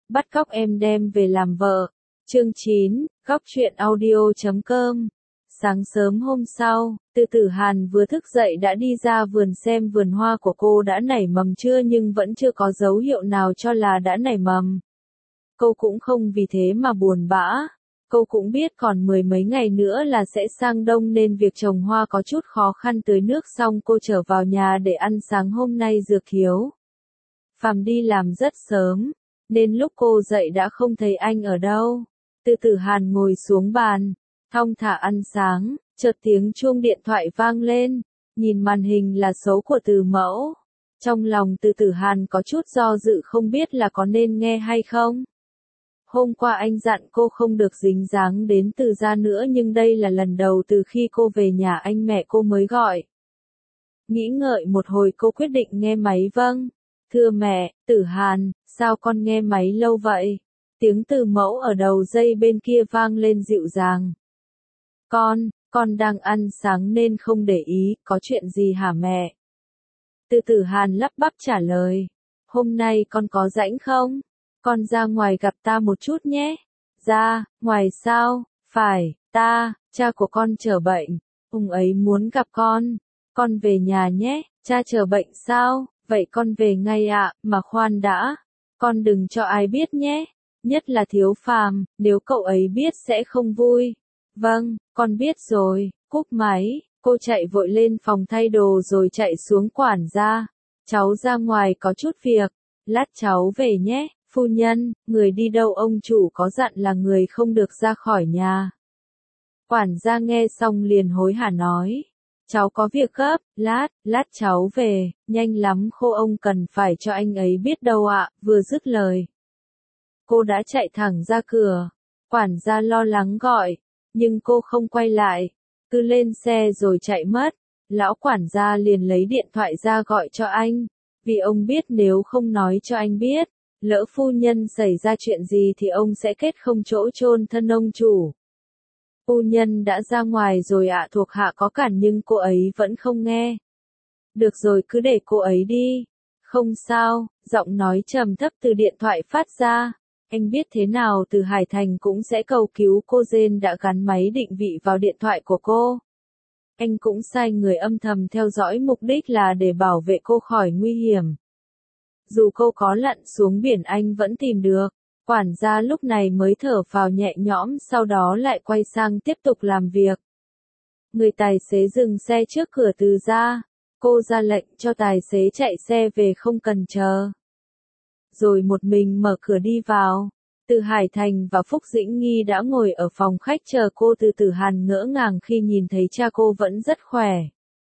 bắt cóc em đem về làm vợ. Chương 9, Góc truyện audio.com. Sáng sớm hôm sau, Từ Tử Hàn vừa thức dậy đã đi ra vườn xem vườn hoa của cô đã nảy mầm chưa, nhưng vẫn chưa có dấu hiệu nào cho là đã nảy mầm. Cô cũng không vì thế mà buồn bã. Cô cũng biết còn mười mấy ngày nữa là sẽ sang đông nên việc trồng hoa có chút khó khăn. Tưới nước xong cô trở vào nhà để ăn sáng. Hôm nay Dược Hiếu Phàm đi làm rất sớm, nên lúc cô dậy đã không thấy anh ở đâu. Từ Tử Hàn ngồi xuống bàn, thong thả ăn sáng, chợt tiếng chuông điện thoại vang lên, nhìn màn hình là số của Từ Mẫu. Trong lòng Từ Tử Hàn có chút do dự không biết là có nên nghe hay không. Hôm qua anh dặn cô không được dính dáng đến Từ gia nữa, nhưng đây là lần đầu từ khi cô về nhà anh mẹ cô mới gọi. Nghĩ ngợi một hồi cô quyết định nghe máy. Vâng, thưa mẹ. Tử Hàn, sao con nghe máy lâu vậy? Tiếng Từ Mẫu ở đầu dây bên kia vang lên dịu dàng. Con đang ăn sáng nên không để ý, có chuyện gì hả mẹ? Từ Tử Hàn lắp bắp trả lời. Hôm nay con có rảnh không? Con ra ngoài gặp ta một chút nhé. Ra, ngoài sao? Phải, cha của con chờ bệnh. Ông ấy muốn gặp con. Con về nhà nhé. Cha chờ bệnh sao? Vậy con về ngay ạ. Mà khoan đã. Con đừng cho ai biết nhé. Nhất là Thiếu Phàm, nếu cậu ấy biết sẽ không vui. Vâng, con biết rồi. Cúp máy, cô chạy vội lên phòng thay đồ rồi chạy xuống quản gia. Cháu ra ngoài có chút việc. Lát cháu về nhé. Phu nhân, người đi đâu? Ông chủ có dặn là người không được ra khỏi nhà. Quản gia nghe xong liền hối hả nói. Cháu có việc gấp, lát cháu về, nhanh lắm khô ông cần phải cho anh ấy biết đâu ạ. Vừa dứt lời, cô đã chạy thẳng ra cửa. Quản gia lo lắng gọi, nhưng cô không quay lại, cứ lên xe rồi chạy mất. Lão quản gia liền lấy điện thoại ra gọi cho anh, vì ông biết nếu không nói cho anh biết, lỡ phu nhân xảy ra chuyện gì thì ông sẽ kết không chỗ chôn thân ông chủ. Phu nhân đã ra ngoài rồi ạ. Thuộc hạ có cản nhưng cô ấy vẫn không nghe. Được rồi, cứ để cô ấy đi. Không sao, giọng nói trầm thấp từ điện thoại phát ra. Anh biết thế nào Từ Hải Thành cũng sẽ cầu cứu cô. Jane đã gắn máy định vị vào điện thoại của cô. Anh cũng sai người âm thầm theo dõi, mục đích là để bảo vệ cô khỏi nguy hiểm. Dù cô có lặn xuống biển anh vẫn tìm được. Quản gia lúc này mới thở phào nhẹ nhõm, sau đó lại quay sang tiếp tục làm việc. Người tài xế dừng xe trước cửa Từ gia. Cô ra lệnh cho tài xế chạy xe về không cần chờ. Rồi một mình mở cửa đi vào. Từ Hải Thành và Phúc Dĩnh Nghi đã ngồi ở phòng khách chờ cô. Từ Tử Hàn ngỡ ngàng khi nhìn thấy cha cô vẫn rất khỏe.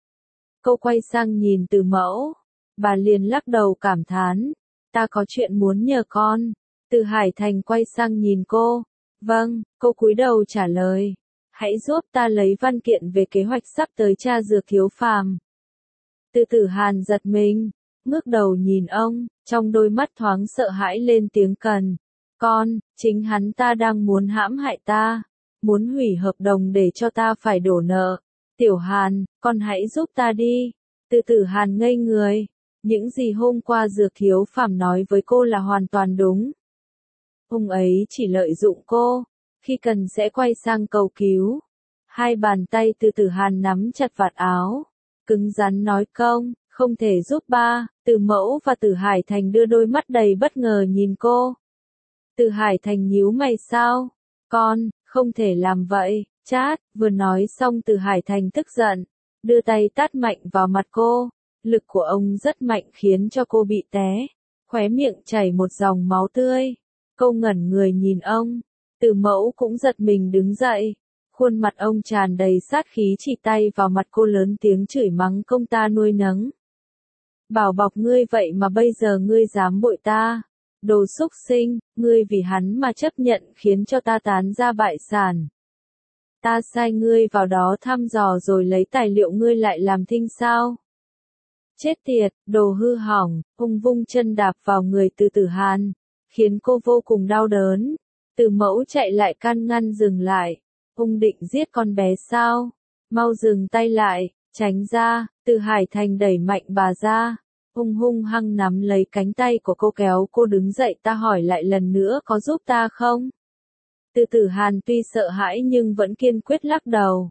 Cô quay sang nhìn Từ Mẫu. Bà liền lắc đầu cảm thán. Ta có chuyện muốn nhờ con. Từ Hải Thành quay sang nhìn cô. Vâng, cô cúi đầu trả lời. Hãy giúp ta lấy văn kiện về kế hoạch sắp tới tra Dược Thiếu Phàm. Từ Tử Hàn giật mình, ngước đầu nhìn ông, trong đôi mắt thoáng sợ hãi lên tiếng cần. Con, chính hắn ta đang muốn hãm hại ta, muốn hủy hợp đồng để cho ta phải đổ nợ. Tiểu Hàn, con hãy giúp ta đi. Từ Tử Hàn ngây người. Những gì hôm qua Dược Thiếu Phàm nói với cô là hoàn toàn đúng. Ông ấy chỉ lợi dụng cô, khi cần sẽ quay sang cầu cứu. Hai bàn tay Từ Tử Hàn nắm chặt vạt áo, cứng rắn nói không thể giúp ba. Từ Mẫu và Từ Hải Thành đưa đôi mắt đầy bất ngờ nhìn cô. Từ Hải Thành nhíu mày. Sao? Con, không thể làm vậy, chát. Vừa nói xong Từ Hải Thành tức giận, đưa tay tát mạnh vào mặt cô. Lực của ông rất mạnh khiến cho cô bị té, khóe miệng chảy một dòng máu tươi. Cô ngẩn người nhìn ông. Từ Mẫu cũng giật mình đứng dậy. Khuôn mặt ông tràn đầy sát khí, chỉ tay vào mặt cô lớn tiếng chửi mắng công ta nuôi nấng. Bảo bọc ngươi vậy mà bây giờ ngươi dám bội ta. Đồ xúc sinh, ngươi vì hắn mà chấp nhận khiến cho ta tán ra bại sản. Ta sai ngươi vào đó thăm dò rồi lấy tài liệu ngươi lại làm thinh sao? Chết tiệt, đồ hư hỏng. Ông vung chân đạp vào người Từ Tử Hàn, khiến cô vô cùng đau đớn. Từ Mẫu chạy lại can ngăn dừng lại. Ông định giết con bé sao? Mau dừng tay lại, tránh ra. Từ Hải Thành đẩy mạnh bà ra. Hung hung hăng nắm lấy cánh tay của cô kéo cô đứng dậy. Ta hỏi lại lần nữa có giúp ta không? Từ Tử Hàn tuy sợ hãi nhưng vẫn kiên quyết lắc đầu.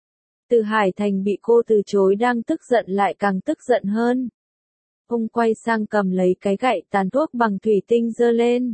Từ Hải Thành bị cô từ chối đang tức giận lại càng tức giận hơn. Ông quay sang cầm lấy cái gậy tàn thuốc bằng thủy tinh giơ lên.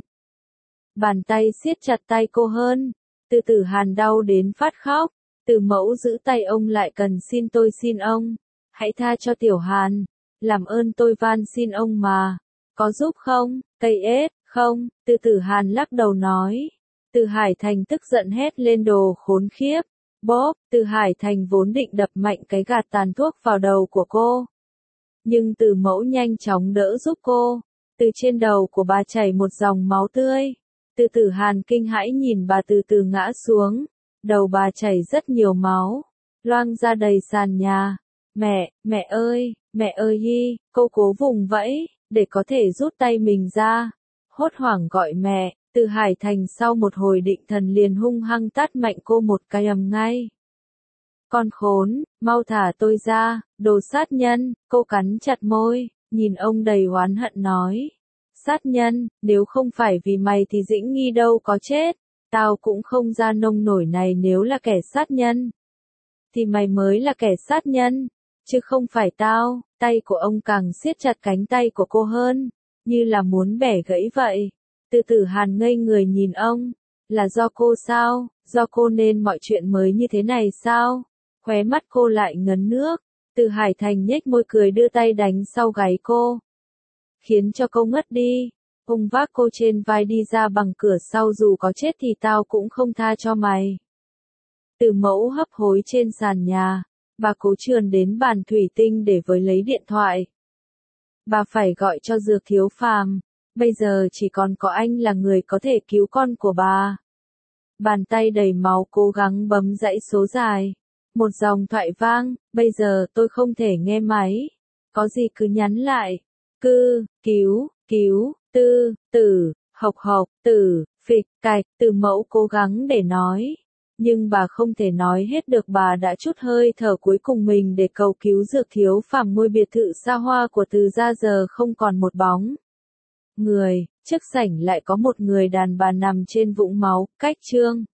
Bàn tay siết chặt tay cô hơn. Từ Tử Hàn đau đến phát khóc. Từ Mẫu giữ tay ông lại. Cần xin tôi xin ông. Hãy tha cho Tiểu Hàn. Làm ơn tôi van xin ông mà. Có giúp không? Cây ết, không. Từ Tử Hàn lắc đầu nói. Từ Hải Thành tức giận hét lên đồ khốn khiếp. Bóp, Từ Hải Thành vốn định đập mạnh cái gạt tàn thuốc vào đầu của cô. Nhưng Từ Mẫu nhanh chóng đỡ giúp cô. Từ trên đầu của bà chảy một dòng máu tươi. Từ Tử Hàn kinh hãi nhìn bà từ từ ngã xuống. Đầu bà chảy rất nhiều máu. Loang ra đầy sàn nhà. Mẹ ơi hi, cô cố vùng vẫy, để có thể rút tay mình ra. Hốt hoảng gọi mẹ. Từ Hải Thành sau một hồi định thần liền hung hăng tát mạnh cô một cái ầm ngay. Con khốn, mau thả tôi ra, đồ sát nhân. Cô cắn chặt môi, nhìn ông đầy oán hận nói. Sát nhân, nếu không phải vì mày thì Dĩnh Nghi đâu có chết. Tao cũng không ra nông nổi này nếu là kẻ sát nhân. Thì mày mới là kẻ sát nhân, chứ không phải tao. Tay của ông càng siết chặt cánh tay của cô hơn, như là muốn bẻ gãy vậy. Từ Tử Hàn ngây người nhìn ông. Là do cô sao? Do cô nên mọi chuyện mới như thế này sao? Khóe mắt cô lại ngấn nước. Từ Hải Thành nhếch môi cười đưa tay đánh sau gáy cô. Khiến cho cô ngất đi. Ông vác cô trên vai đi ra bằng cửa sau. Dù có chết thì tao cũng không tha cho mày. Từ Mẫu hấp hối trên sàn nhà. Bà cố trườn đến bàn thủy tinh để với lấy điện thoại. Bà phải gọi cho Dược Thiếu Phàm. Bây giờ chỉ còn có anh là người có thể cứu con của bà. Bàn tay đầy máu cố gắng bấm dãy số dài. Một dòng thoại vang. Bây giờ tôi không thể nghe máy. Có gì cứ nhắn lại. Cứu, hộc, phịch, cạch. Từ Mẫu cố gắng để nói. Nhưng bà không thể nói hết được. Bà đã trút hơi thở cuối cùng mình để cầu cứu Dược Thiếu Phàm. Ngôi biệt thự xa hoa của Từ gia giờ không còn một bóng người. Trước sảnh lại có một người đàn bà nằm trên vũng máu. Cách Trương